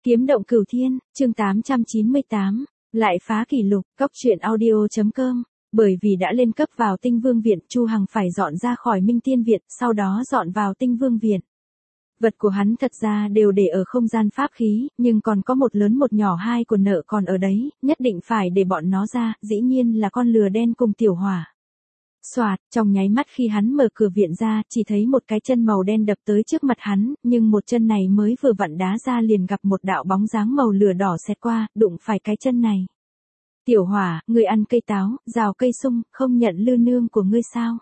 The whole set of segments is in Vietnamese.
Kiếm động cửu thiên, chương 898, lại phá kỷ lục, cóc truyện audio.com. Bởi vì đã lên cấp vào Tinh Vương Viện, Chu Hằng phải dọn ra khỏi Minh Tiên Viện, sau đó dọn vào Tinh Vương Viện. Vật của hắn thật ra đều để ở không gian pháp khí, nhưng còn có một lớn một nhỏ hai của nợ còn ở đấy, nhất định phải để bọn nó ra, dĩ nhiên là con lừa đen cùng tiểu hỏa. Soạt, trong nháy mắt khi hắn mở cửa viện ra, chỉ thấy một cái chân màu đen đập tới trước mặt hắn, nhưng một chân này mới vừa vặn đá ra liền gặp một đạo bóng dáng màu lửa đỏ xẹt qua, đụng phải cái chân này. Tiểu hỏa, ngươi ăn cây táo, rào cây sung, không nhận lư nương của ngươi sao?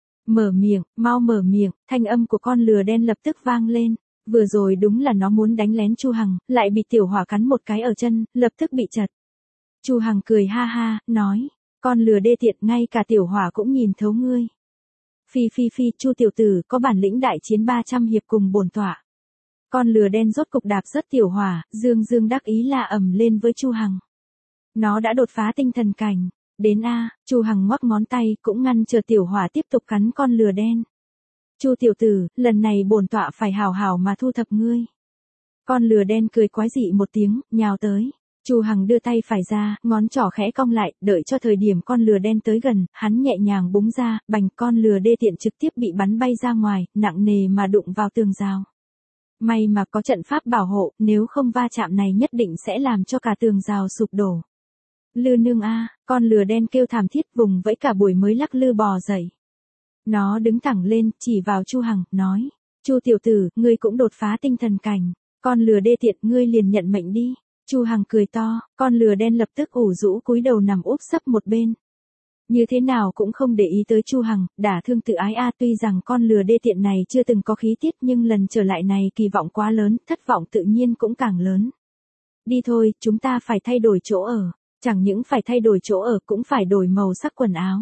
Mở miệng, mau mở miệng, thanh âm của con lừa đen lập tức vang lên. Vừa rồi đúng là nó muốn đánh lén Chu Hằng, lại bị tiểu hỏa cắn một cái ở chân, lập tức bị chật. Chu Hằng cười ha ha, nói. Con lừa đê tiện, ngay cả tiểu hỏa cũng nhìn thấu ngươi. Phi phi phi, Chu tiểu tử, có bản lĩnh đại chiến 300 hiệp cùng bổn tọa. Con lừa đen rốt cục đạp rất tiểu hỏa, dương dương đắc ý la ầm lên với Chu Hằng. Nó đã đột phá tinh thần cảnh. Đến a, Chu Hằng ngoắc ngón tay cũng ngăn chờ tiểu hỏa tiếp tục cắn con lừa đen. Chu tiểu tử, lần này bổn tọa phải hào hào mà thu thập ngươi. Con lừa đen cười quái dị một tiếng, nhào tới. Chu Hằng đưa tay phải ra, ngón trỏ khẽ cong lại, đợi cho thời điểm con lừa đen tới gần, hắn nhẹ nhàng búng ra, bành, con lừa đê tiện trực tiếp bị bắn bay ra ngoài, nặng nề mà đụng vào tường rào. May mà có trận pháp bảo hộ, nếu không va chạm này nhất định sẽ làm cho cả tường rào sụp đổ. Lư nương a, con lừa đen kêu thảm thiết, vùng vẫy cả buổi mới lắc lư bò dậy. Nó đứng thẳng lên, chỉ vào Chu Hằng, nói: Chu tiểu tử, ngươi cũng đột phá tinh thần cảnh, con lừa đê tiện, ngươi liền nhận mệnh đi. Chu Hằng cười to, con lừa đen lập tức ủ rũ cúi đầu nằm úp sấp một bên. Như thế nào cũng không để ý tới Chu Hằng, đả thương tự ái a, tuy rằng con lừa đê tiện này chưa từng có khí tiết nhưng lần trở lại này kỳ vọng quá lớn, thất vọng tự nhiên cũng càng lớn. Đi thôi, chúng ta phải thay đổi chỗ ở, chẳng những phải thay đổi chỗ ở cũng phải đổi màu sắc quần áo.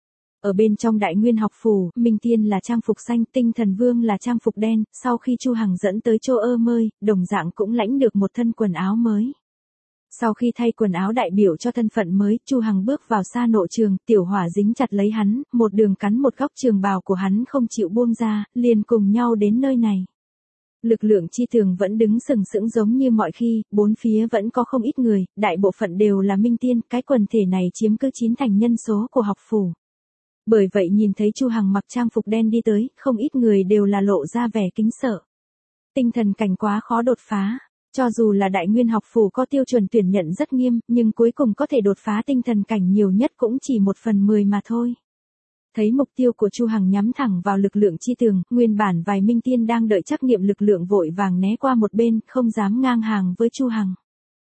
Ở bên trong Đại Nguyên học phủ, Minh Tiên là trang phục xanh, Tinh Thần Vương là trang phục đen, sau khi Chu Hằng dẫn tới chỗ ơ mơi, đồng dạng cũng lãnh được một thân quần áo mới. Sau khi thay quần áo đại biểu cho thân phận mới, Chu Hằng bước vào sa nộ trường, tiểu hỏa dính chặt lấy hắn, một đường cắn một góc trường bào của hắn không chịu buông ra, liền cùng nhau đến nơi này. Lực lượng chi tường vẫn đứng sừng sững giống như mọi khi, bốn phía vẫn có không ít người, đại bộ phận đều là Minh Tiên, cái quần thể này chiếm cứ 9 thành nhân số của học phủ. Bởi vậy nhìn thấy Chu Hằng mặc trang phục đen đi tới, không ít người đều là lộ ra vẻ kính sợ. Tinh thần cảnh quá khó đột phá, cho dù là Đại Nguyên học phủ có tiêu chuẩn tuyển nhận rất nghiêm, nhưng cuối cùng có thể đột phá tinh thần cảnh nhiều nhất cũng chỉ 1/10 mà thôi. Thấy mục tiêu của Chu Hằng nhắm thẳng vào lực lượng chi tường, nguyên bản vài Minh Tiên đang đợi trắc nghiệm lực lượng vội vàng né qua một bên, không dám ngang hàng với Chu Hằng.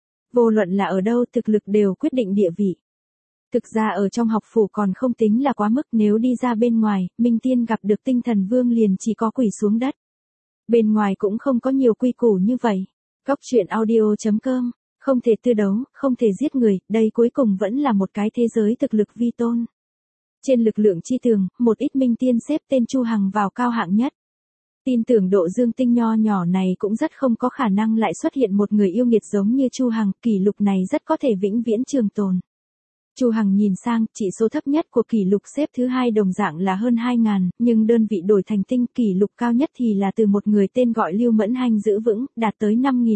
Vô luận là ở đâu, thực lực đều quyết định địa vị. Thực ra ở trong học phủ còn không tính là quá mức, nếu đi ra bên ngoài, Minh Tiên gặp được Tinh Thần Vương liền chỉ có quỳ xuống đất. Bên ngoài cũng không có nhiều quy củ như vậy. Cóc truyện audio.com, không thể tư đấu, không thể giết người, đây cuối cùng vẫn là một cái thế giới thực lực vi tôn. Trên lực lượng chi tường, một ít Minh Tiên xếp tên Chu Hằng vào cao hạng nhất. Tin tưởng độ dương tinh nho nhỏ này cũng rất không có khả năng lại xuất hiện một người yêu nghiệt giống như Chu Hằng, kỷ lục này rất có thể vĩnh viễn trường tồn. Chu Hằng nhìn sang, chỉ số thấp nhất của kỷ lục xếp thứ hai đồng dạng là hơn 2.000, nhưng đơn vị đổi thành tinh, kỷ lục cao nhất thì là từ một người tên gọi Lưu Mẫn Hành giữ vững, đạt tới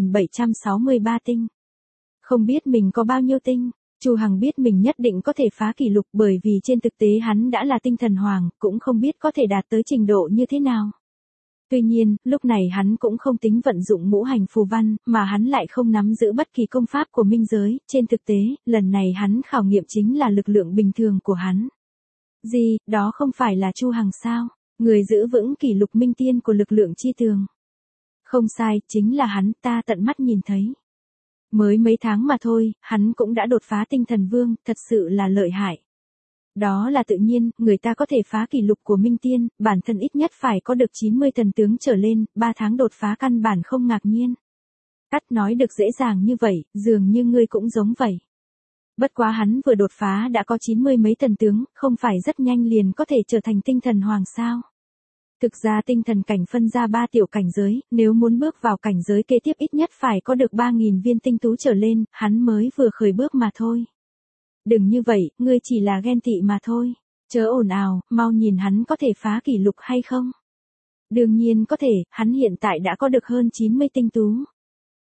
5.763 tinh. Không biết mình có bao nhiêu tinh, Chu Hằng biết mình nhất định có thể phá kỷ lục, bởi vì trên thực tế hắn đã là tinh thần hoàng, cũng không biết có thể đạt tới trình độ như thế nào. Tuy nhiên, lúc này hắn cũng không tính vận dụng ngũ hành phù văn, mà hắn lại không nắm giữ bất kỳ công pháp của minh giới, trên thực tế, lần này hắn khảo nghiệm chính là lực lượng bình thường của hắn. Gì, đó không phải là Chu Hằng sao? Người giữ vững kỷ lục Minh Tiên của lực lượng chi tường. Không sai, chính là hắn, ta tận mắt nhìn thấy. Mới mấy tháng mà thôi, hắn cũng đã đột phá Tinh Thần Vương, thật sự là lợi hại. Đó là tự nhiên, người ta có thể phá kỷ lục của Minh Tiên, bản thân ít nhất phải có được 90 thần tướng trở lên, 3 tháng đột phá căn bản không ngạc nhiên. Cắt nói được dễ dàng như vậy, dường như ngươi cũng giống vậy. Bất quá hắn vừa đột phá đã có 90 mấy thần tướng, không phải rất nhanh liền có thể trở thành tinh thần hoàng sao. Thực ra tinh thần cảnh phân ra 3 tiểu cảnh giới, nếu muốn bước vào cảnh giới kế tiếp ít nhất phải có được 3.000 viên tinh tú trở lên, hắn mới vừa khởi bước mà thôi. Đừng như vậy, ngươi chỉ là ghen tị mà thôi. Chớ ồn ào, mau nhìn hắn có thể phá kỷ lục hay không. Đương nhiên có thể, hắn hiện tại đã có được hơn 90 tinh tú.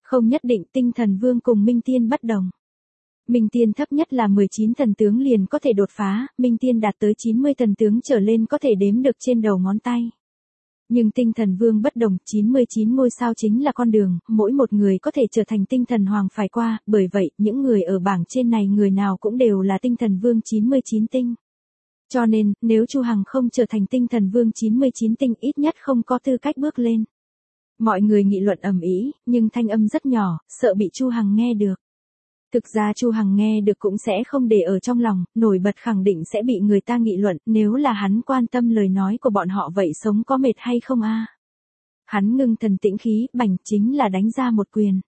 Không nhất định, tinh thần vương cùng minh tiên bất đồng. Minh tiên thấp nhất là 19 thần tướng liền có thể đột phá, minh tiên đạt tới 90 thần tướng trở lên có thể đếm được trên đầu ngón tay. Nhưng tinh thần vương bất đồng, 99 ngôi sao chính là con đường, mỗi một người có thể trở thành tinh thần hoàng phải qua, bởi vậy, những người ở bảng trên này người nào cũng đều là tinh thần vương 99 tinh. Cho nên, nếu Chu Hằng không trở thành tinh thần vương 99 tinh ít nhất không có tư cách bước lên. Mọi người nghị luận ầm ĩ, nhưng thanh âm rất nhỏ, sợ bị Chu Hằng nghe được. Thực ra Chu Hằng nghe được cũng sẽ không để ở trong lòng, nổi bật khẳng định sẽ bị người ta nghị luận, nếu là hắn quan tâm lời nói của bọn họ vậy sống có mệt hay không a? Hắn ngưng thần tĩnh khí, bành chính là đánh ra một quyền.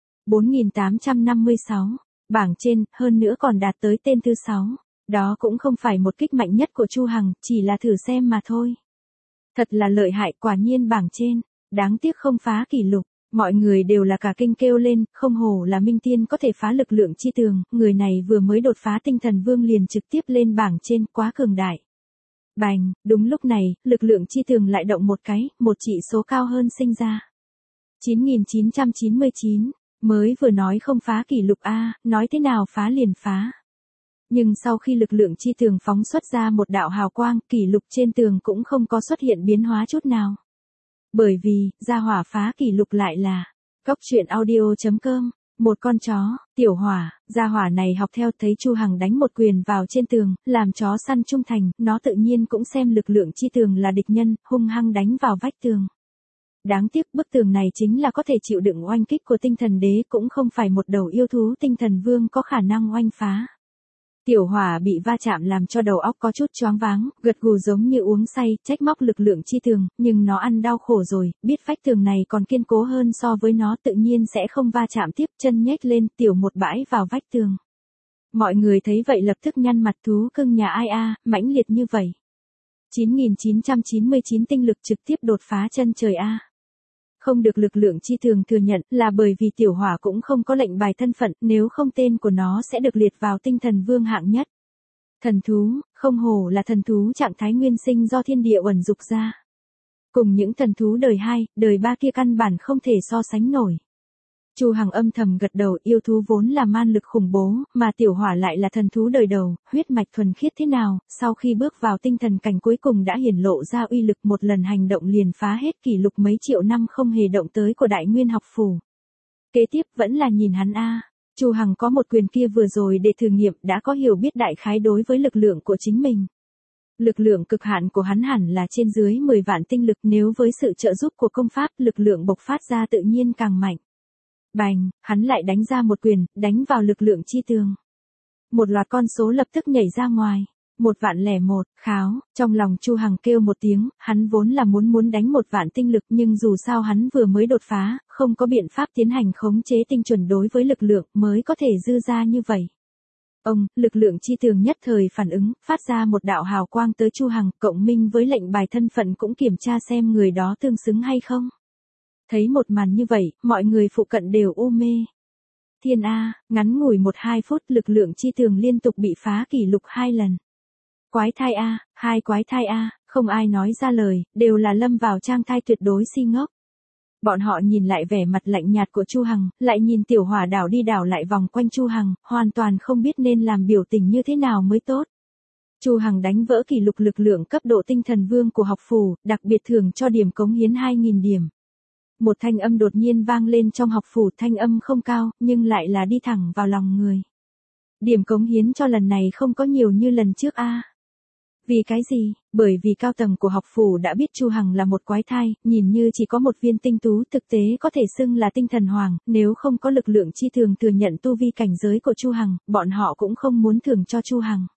4856, bảng trên, hơn nữa còn đạt tới tên thứ 6. Đó cũng không phải một kích mạnh nhất của Chu Hằng, chỉ là thử xem mà thôi. Thật là lợi hại, quả nhiên bảng trên, đáng tiếc không phá kỷ lục. Mọi người đều là cả kinh kêu lên, không hổ là minh tiên có thể phá lực lượng chi tường, người này vừa mới đột phá tinh thần vương liền trực tiếp lên bảng trên, quá cường đại. Bành, đúng lúc này, lực lượng chi tường lại động một cái, một chỉ số cao hơn sinh ra. 9999, mới vừa nói không phá kỷ lục a, nói thế nào phá liền phá. Nhưng sau khi lực lượng chi tường phóng xuất ra một đạo hào quang, kỷ lục trên tường cũng không có xuất hiện biến hóa chút nào. Bởi vì, gia hỏa phá kỷ lục lại là Cóc truyện audio.com, một con chó, tiểu hỏa, gia hỏa này học theo thấy Chu Hằng đánh một quyền vào trên tường, làm chó săn trung thành, nó tự nhiên cũng xem lực lượng chi tường là địch nhân, hung hăng đánh vào vách tường. Đáng tiếc bức tường này chính là có thể chịu đựng oanh kích của tinh thần đế cũng không phải một đầu yêu thú tinh thần vương có khả năng oanh phá. Tiểu hỏa bị va chạm làm cho đầu óc có chút choáng váng, gật gù giống như uống say, trách móc lực lượng chi tường, nhưng nó ăn đau khổ rồi, biết vách tường này còn kiên cố hơn so với nó tự nhiên sẽ không va chạm tiếp, chân nhếch lên, tiểu một bãi vào vách tường. Mọi người thấy vậy lập tức nhăn mặt, thú cưng nhà ai a, mãnh liệt như vậy. 9999 tinh lực trực tiếp đột phá chân trời a. Không được lực lượng chi tường thừa nhận là bởi vì tiểu hỏa cũng không có lệnh bài thân phận, nếu không tên của nó sẽ được liệt vào tinh thần vương hạng nhất. Thần thú, không hổ là thần thú trạng thái nguyên sinh do thiên địa uẩn dục ra. Cùng những thần thú đời 2, đời 3 kia căn bản không thể so sánh nổi. Chu Hằng âm thầm gật đầu, yêu thú vốn là man lực khủng bố, mà tiểu hỏa lại là thần thú đời đầu, huyết mạch thuần khiết thế nào, sau khi bước vào tinh thần cảnh cuối cùng đã hiển lộ ra uy lực, một lần hành động liền phá hết kỷ lục mấy triệu năm không hề động tới của Đại Nguyên học phủ. Kế tiếp vẫn là nhìn hắn a. Chu Hằng có một quyền kia vừa rồi để thử nghiệm đã có hiểu biết đại khái đối với lực lượng của chính mình. Lực lượng cực hạn của hắn hẳn là trên dưới 10 vạn tinh lực, nếu với sự trợ giúp của công pháp, lực lượng bộc phát ra tự nhiên càng mạnh. Bành, hắn lại đánh ra một quyền, đánh vào lực lượng chi tường. Một loạt con số lập tức nhảy ra ngoài. 1.001, kháo, trong lòng Chu Hằng kêu một tiếng, hắn vốn là muốn đánh 1 vạn tinh lực nhưng dù sao hắn vừa mới đột phá, không có biện pháp tiến hành khống chế tinh chuẩn đối với lực lượng mới có thể dư ra như vậy. Lực lượng chi tường nhất thời phản ứng, phát ra một đạo hào quang tới Chu Hằng, cộng minh với lệnh bài thân phận cũng kiểm tra xem người đó tương xứng hay không. Thấy một màn như vậy, mọi người phụ cận đều u mê. Thiên A, ngắn ngủi 1-2 phút lực lượng chi tường liên tục bị phá kỷ lục 2 lần. Quái thai A, 2 quái thai A, không ai nói ra lời, đều là lâm vào trang thai tuyệt đối si ngốc. Bọn họ nhìn lại vẻ mặt lạnh nhạt của Chu Hằng, lại nhìn tiểu hỏa đảo đi đảo lại vòng quanh Chu Hằng, hoàn toàn không biết nên làm biểu tình như thế nào mới tốt. Chu Hằng đánh vỡ kỷ lục lực lượng cấp độ tinh thần vương của học phủ, đặc biệt thưởng cho điểm cống hiến 2.000 điểm. Một thanh âm đột nhiên vang lên trong học phủ, thanh âm không cao, nhưng lại là đi thẳng vào lòng người. Điểm cống hiến cho lần này không có nhiều như lần trước a. Vì cái gì? Bởi vì cao tầng của học phủ đã biết Chu Hằng là một quái thai, nhìn như chỉ có một viên tinh tú, thực tế có thể xưng là tinh thần hoàng, nếu không có lực lượng chi thường thừa nhận tu vi cảnh giới của Chu Hằng, bọn họ cũng không muốn thưởng cho Chu Hằng.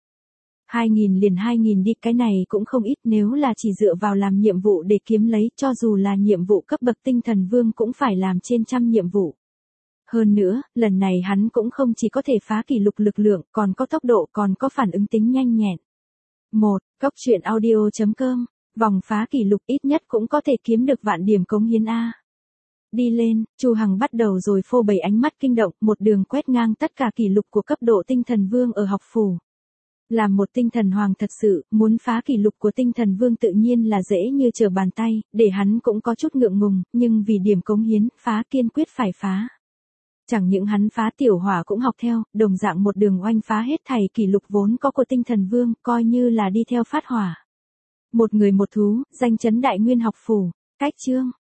2.000 liền 2.000 đi, cái này cũng không ít, nếu là chỉ dựa vào làm nhiệm vụ để kiếm lấy, cho dù là nhiệm vụ cấp bậc tinh thần vương cũng phải làm trên trăm nhiệm vụ. Hơn nữa, lần này hắn cũng không chỉ có thể phá kỷ lục lực lượng, còn có tốc độ, còn có phản ứng tính nhanh nhẹn. 1. Cóc truyện audio.com, vòng phá kỷ lục ít nhất cũng có thể kiếm được vạn điểm cống hiến A. Đi lên, Chu Hằng bắt đầu rồi phô bày ánh mắt kinh động, một đường quét ngang tất cả kỷ lục của cấp độ tinh thần vương ở học phủ. Làm một tinh thần hoàng thật sự, muốn phá kỷ lục của tinh thần vương tự nhiên là dễ như trở bàn tay, để hắn cũng có chút ngượng ngùng, nhưng vì điểm cống hiến, phá kiên quyết phải phá. Chẳng những hắn phá tiểu hỏa cũng học theo, đồng dạng một đường oanh phá hết thảy kỷ lục vốn có của tinh thần vương, coi như là đi theo phát hỏa. Một người một thú, danh chấn Đại Nguyên học phủ. Cách chương.